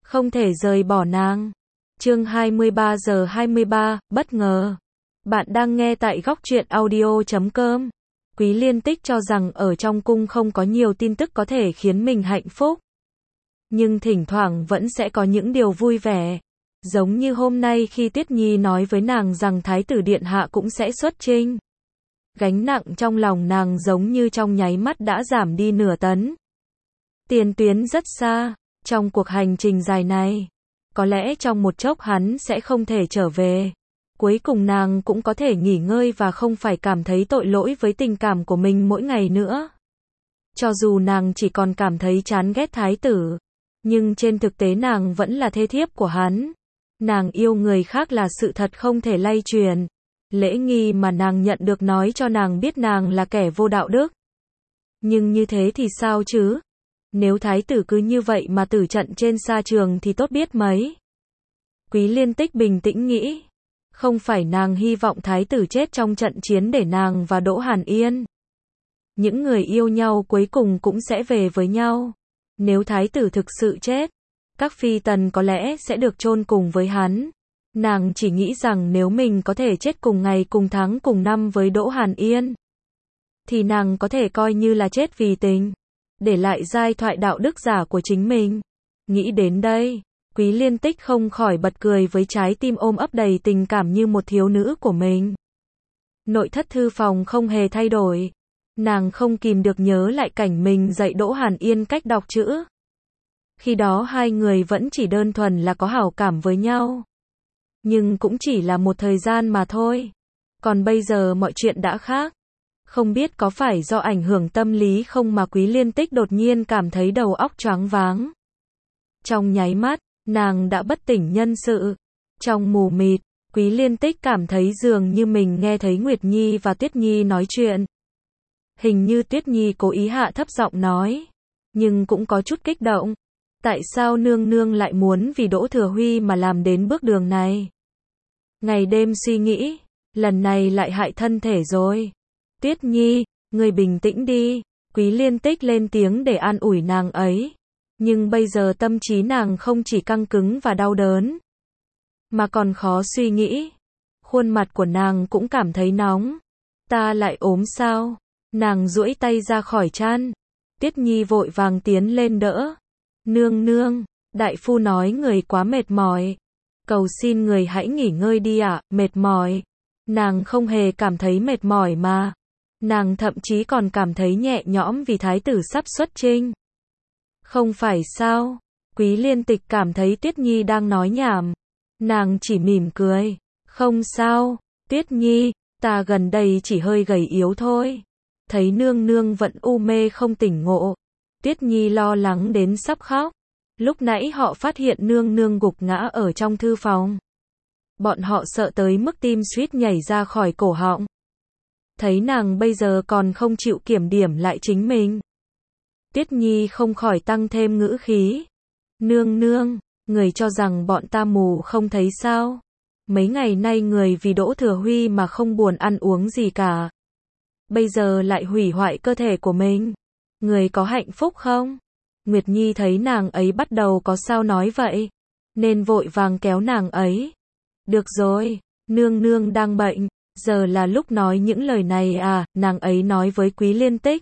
không thể rời bỏ nàng. Chương 23 giờ 23, bất ngờ. Bạn đang nghe tại góc truyện audio.com. Quý Liên Tích cho rằng ở trong cung không có nhiều tin tức có thể khiến mình hạnh phúc. Nhưng thỉnh thoảng vẫn sẽ có những điều vui vẻ. Giống như hôm nay khi Tuyết Nhi nói với nàng rằng Thái tử Điện Hạ cũng sẽ xuất chinh. Gánh nặng trong lòng nàng giống như trong nháy mắt đã giảm đi nửa tấn. Tiền tuyến rất xa, trong cuộc hành trình dài này. Có lẽ trong một chốc hắn sẽ không thể trở về. Cuối cùng nàng cũng có thể nghỉ ngơi và không phải cảm thấy tội lỗi với tình cảm của mình mỗi ngày nữa. Cho dù nàng chỉ còn cảm thấy chán ghét Thái tử, nhưng trên thực tế nàng vẫn là thê thiếp của hắn. Nàng yêu người khác là sự thật không thể lay truyền. Lễ nghi mà nàng nhận được nói cho nàng biết nàng là kẻ vô đạo đức. Nhưng như thế thì sao chứ? Nếu Thái tử cứ như vậy mà tử trận trên sa trường thì tốt biết mấy. Quý Liên Tích bình tĩnh nghĩ. Không phải nàng hy vọng Thái tử chết trong trận chiến để nàng và Đỗ Hàn Yên. Những người yêu nhau cuối cùng cũng sẽ về với nhau. Nếu Thái tử thực sự chết, các phi tần có lẽ sẽ được chôn cùng với hắn. Nàng chỉ nghĩ rằng nếu mình có thể chết cùng ngày cùng tháng cùng năm với Đỗ Hàn Yên, thì nàng có thể coi như là chết vì tình, để lại giai thoại đạo đức giả của chính mình. Nghĩ đến đây, Quý Liên Tích không khỏi bật cười với trái tim ôm ấp đầy tình cảm như một thiếu nữ của mình. Nội thất thư phòng không hề thay đổi. Nàng không kìm được nhớ lại cảnh mình dạy Đỗ Hàn Yên cách đọc chữ. Khi đó hai người vẫn chỉ đơn thuần là có hảo cảm với nhau. Nhưng cũng chỉ là một thời gian mà thôi. Còn bây giờ mọi chuyện đã khác. Không biết có phải do ảnh hưởng tâm lý không mà Quý Liên Tích đột nhiên cảm thấy đầu óc choáng váng. Trong nháy mắt, nàng đã bất tỉnh nhân sự. Trong mù mịt, Quý Liên Tích cảm thấy dường như mình nghe thấy Nguyệt Nhi và Tuyết Nhi nói chuyện. Hình như Tuyết Nhi cố ý hạ thấp giọng nói, nhưng cũng có chút kích động. Tại sao nương nương lại muốn vì Đỗ Thừa Huy mà làm đến bước đường này? Ngày đêm suy nghĩ, lần này lại hại thân thể rồi. Tuyết Nhi, ngươi bình tĩnh đi. Quý Liên Tích lên tiếng để an ủi nàng ấy. Nhưng bây giờ tâm trí nàng không chỉ căng cứng và đau đớn, mà còn khó suy nghĩ. Khuôn mặt của nàng cũng cảm thấy nóng. Ta lại ốm sao? Nàng duỗi tay ra khỏi chăn. Tuyết Nhi vội vàng tiến lên đỡ. Nương nương, đại phu nói người quá mệt mỏi. Cầu xin người hãy nghỉ ngơi đi ạ, mệt mỏi. Nàng không hề cảm thấy mệt mỏi mà. Nàng thậm chí còn cảm thấy nhẹ nhõm vì Thái tử sắp xuất chinh. Không phải sao? Quý Liên Tịch cảm thấy Tuyết Nhi đang nói nhảm. Nàng chỉ mỉm cười. Không sao, Tuyết Nhi, ta gần đây chỉ hơi gầy yếu thôi. Thấy nương nương vẫn u mê không tỉnh ngộ. Tuyết Nhi lo lắng đến sắp khóc. Lúc nãy họ phát hiện nương nương gục ngã ở trong thư phòng. Bọn họ sợ tới mức tim suýt nhảy ra khỏi cổ họng. Thấy nàng bây giờ còn không chịu kiểm điểm lại chính mình. Tuyết Nhi không khỏi tăng thêm ngữ khí. Nương nương, người cho rằng bọn ta mù không thấy sao? Mấy ngày nay người vì Đỗ Thừa Huy mà không buồn ăn uống gì cả. Bây giờ lại hủy hoại cơ thể của mình. Người có hạnh phúc không? Nguyệt Nhi thấy nàng ấy bắt đầu có sao nói vậy, nên vội vàng kéo nàng ấy. Được rồi, nương nương đang bệnh, giờ là lúc nói những lời này à, nàng ấy nói với Quý Liên Tích.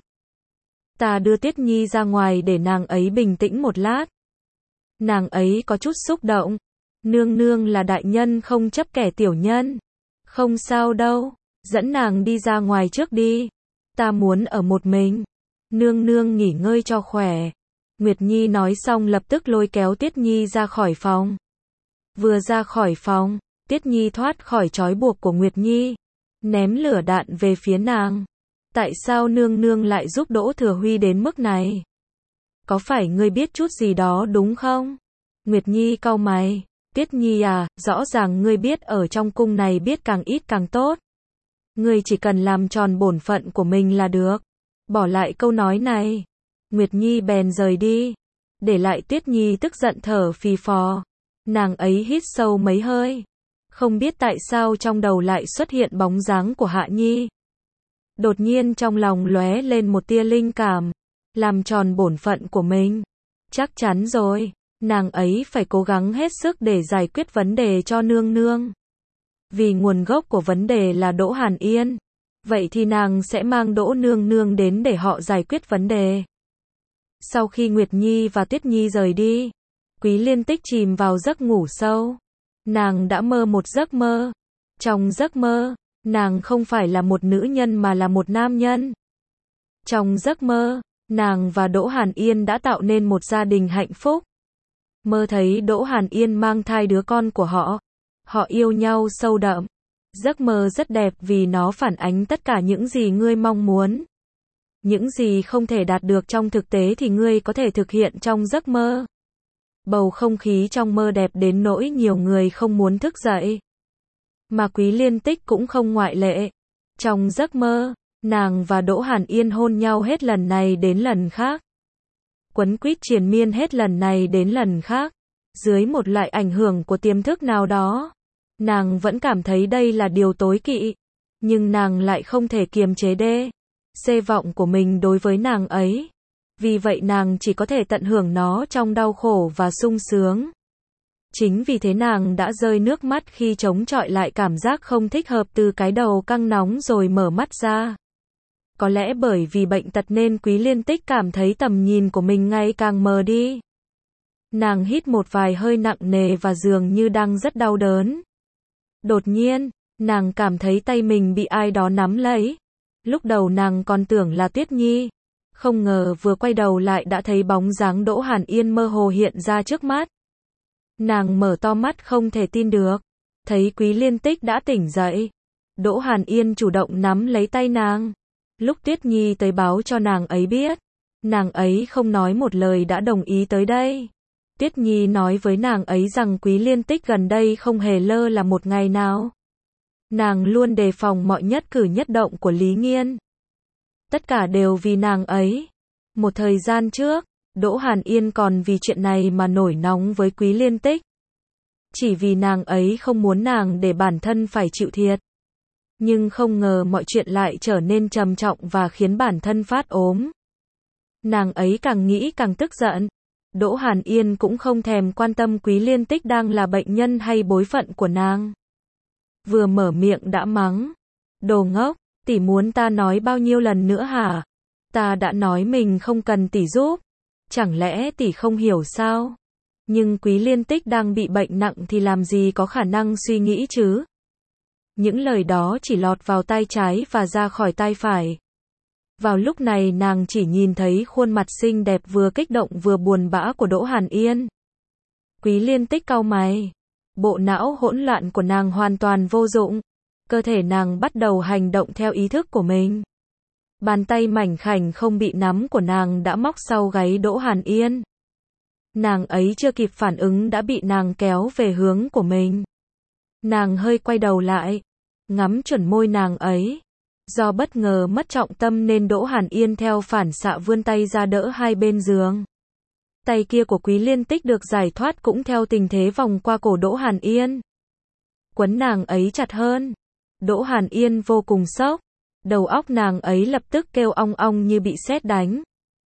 Ta đưa Tuyết Nhi ra ngoài để nàng ấy bình tĩnh một lát. Nàng ấy có chút xúc động. Nương nương là đại nhân không chấp kẻ tiểu nhân. Không sao đâu, dẫn nàng đi ra ngoài trước đi. Ta muốn ở một mình. Nương nương nghỉ ngơi cho khỏe. Nguyệt Nhi nói xong lập tức lôi kéo Tuyết Nhi ra khỏi phòng. Vừa ra khỏi phòng, Tuyết Nhi thoát khỏi trói buộc của Nguyệt Nhi, ném lửa đạn về phía nàng. Tại sao nương nương lại giúp Đỗ Thừa Huy đến mức này? Có phải ngươi biết chút gì đó đúng không? Nguyệt Nhi cau mày. Tuyết Nhi à, rõ ràng ngươi biết ở trong cung này biết càng ít càng tốt. Ngươi chỉ cần làm tròn bổn phận của mình là được. Bỏ lại câu nói này. Nguyệt Nhi bèn rời đi. Để lại Tuyết Nhi tức giận thở phì phò. Nàng ấy hít sâu mấy hơi. Không biết tại sao trong đầu lại xuất hiện bóng dáng của Hạ Nhi. Đột nhiên trong lòng lóe lên một tia linh cảm. Làm tròn bổn phận của mình. Chắc chắn rồi. nàng ấy phải cố gắng hết sức để giải quyết vấn đề cho nương nương. Vì nguồn gốc của vấn đề là Đỗ Hàn Yên, vậy thì nàng sẽ mang Đỗ nương nương đến để họ giải quyết vấn đề. Sau khi Nguyệt Nhi và Tuyết Nhi rời đi, Quý Liên Tích chìm vào giấc ngủ sâu. Nàng đã mơ một giấc mơ. Trong giấc mơ, nàng không phải là một nữ nhân mà là một nam nhân. Trong giấc mơ, nàng và Đỗ Hàn Yên đã tạo nên một gia đình hạnh phúc. Mơ thấy Đỗ Hàn Yên mang thai đứa con của họ. Họ yêu nhau sâu đậm. Giấc mơ rất đẹp vì nó phản ánh tất cả những gì ngươi mong muốn. Những gì không thể đạt được trong thực tế thì ngươi có thể thực hiện trong giấc mơ. Bầu không khí trong mơ đẹp đến nỗi nhiều người không muốn thức dậy. Mà Quý Liên Tích cũng không ngoại lệ. Trong giấc mơ, nàng và Đỗ Hàn Yên hôn nhau hết lần này đến lần khác. Quấn quýt triền miên hết lần này đến lần khác. Dưới một loại ảnh hưởng của tiềm thức nào đó, nàng vẫn cảm thấy đây là điều tối kỵ. Nhưng nàng lại không thể kiềm chế xê vọng của mình đối với nàng ấy. Vì vậy nàng chỉ có thể tận hưởng nó trong đau khổ và sung sướng. Chính vì thế nàng đã rơi nước mắt khi chống chọi lại cảm giác không thích hợp từ cái đầu căng nóng rồi mở mắt ra. Có lẽ bởi vì bệnh tật nên Quý Liên Tích cảm thấy tầm nhìn của mình ngày càng mờ đi. Nàng hít một vài hơi nặng nề và dường như đang rất đau đớn. Đột nhiên, nàng cảm thấy tay mình bị ai đó nắm lấy. Lúc đầu nàng còn tưởng là Tuyết Nhi. Không ngờ vừa quay đầu lại đã thấy bóng dáng Đỗ Hàn Yên mơ hồ hiện ra trước mắt. Nàng mở to mắt không thể tin được. Thấy Quý Liên Tích đã tỉnh dậy. Đỗ Hàn Yên chủ động nắm lấy tay nàng. Lúc Tuyết Nhi tới báo cho nàng ấy biết, nàng ấy không nói một lời đã đồng ý tới đây. Tuyết Nhi nói với nàng ấy rằng Quý Liên Tích gần đây không hề lơ là một ngày nào. Nàng luôn đề phòng mọi nhất cử nhất động của Lý Nghiên. Tất cả đều vì nàng ấy. Một thời gian trước, Đỗ Hàn Yên còn vì chuyện này mà nổi nóng với Quý Liên Tích. Chỉ vì nàng ấy không muốn nàng để bản thân phải chịu thiệt. Nhưng không ngờ mọi chuyện lại trở nên trầm trọng và khiến bản thân phát ốm. Nàng ấy càng nghĩ càng tức giận. Đỗ Hàn Yên cũng không thèm quan tâm Quý Liên Tích đang là bệnh nhân hay bối phận của nàng. Vừa mở miệng đã mắng. Đồ ngốc, tỷ muốn ta nói bao nhiêu lần nữa hả? Ta đã nói mình không cần tỷ giúp. Chẳng lẽ tỷ không hiểu sao? Nhưng Quý Liên Tích đang bị bệnh nặng thì làm gì có khả năng suy nghĩ chứ? Những lời đó chỉ lọt vào tai trái và ra khỏi tai phải. Vào lúc này nàng chỉ nhìn thấy khuôn mặt xinh đẹp vừa kích động vừa buồn bã của Đỗ Hàn Yên. Quý Liên Tích cau mày. Bộ não hỗn loạn của nàng hoàn toàn vô dụng. Cơ thể nàng bắt đầu hành động theo ý thức của mình. Bàn tay mảnh khảnh không bị nắm của nàng đã móc sau gáy Đỗ Hàn Yên. Nàng ấy chưa kịp phản ứng đã bị nàng kéo về hướng của mình. Nàng hơi quay đầu lại, ngắm chuẩn môi nàng ấy. Do bất ngờ mất trọng tâm nên Đỗ Hàn Yên theo phản xạ vươn tay ra đỡ hai bên giường. Tay kia của Quý Liên Tích được giải thoát cũng theo tình thế vòng qua cổ Đỗ Hàn Yên. Quấn nàng ấy chặt hơn. Đỗ Hàn Yên vô cùng sốc. Đầu óc nàng ấy lập tức kêu ong ong như bị sét đánh.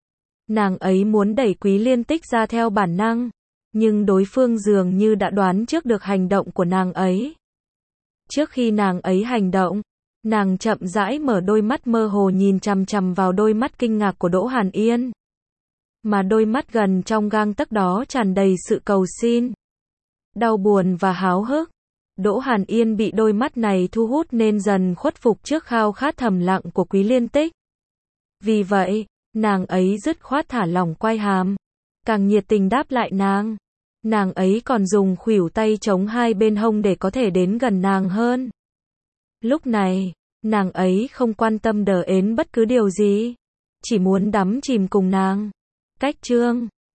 Nàng ấy muốn đẩy Quý Liên Tích ra theo bản năng. Nhưng đối phương dường như đã đoán trước được hành động của nàng ấy. Trước khi nàng ấy hành động, nàng chậm rãi mở đôi mắt mơ hồ nhìn chằm chằm vào đôi mắt kinh ngạc của Đỗ Hàn Yên. Mà đôi mắt gần trong gang tấc đó tràn đầy sự cầu xin, đau buồn và háo hức. Đỗ Hàn Yên bị đôi mắt này thu hút nên dần khuất phục trước khao khát thầm lặng của Quý Liên Tích. Vì vậy, nàng ấy dứt khoát thả lỏng quai hàm, càng nhiệt tình đáp lại nàng. Nàng ấy còn dùng khuỷu tay chống hai bên hông để có thể đến gần nàng hơn. Lúc này, nàng ấy không quan tâm đờ ến bất cứ điều gì, chỉ muốn đắm chìm cùng nàng. Cách chương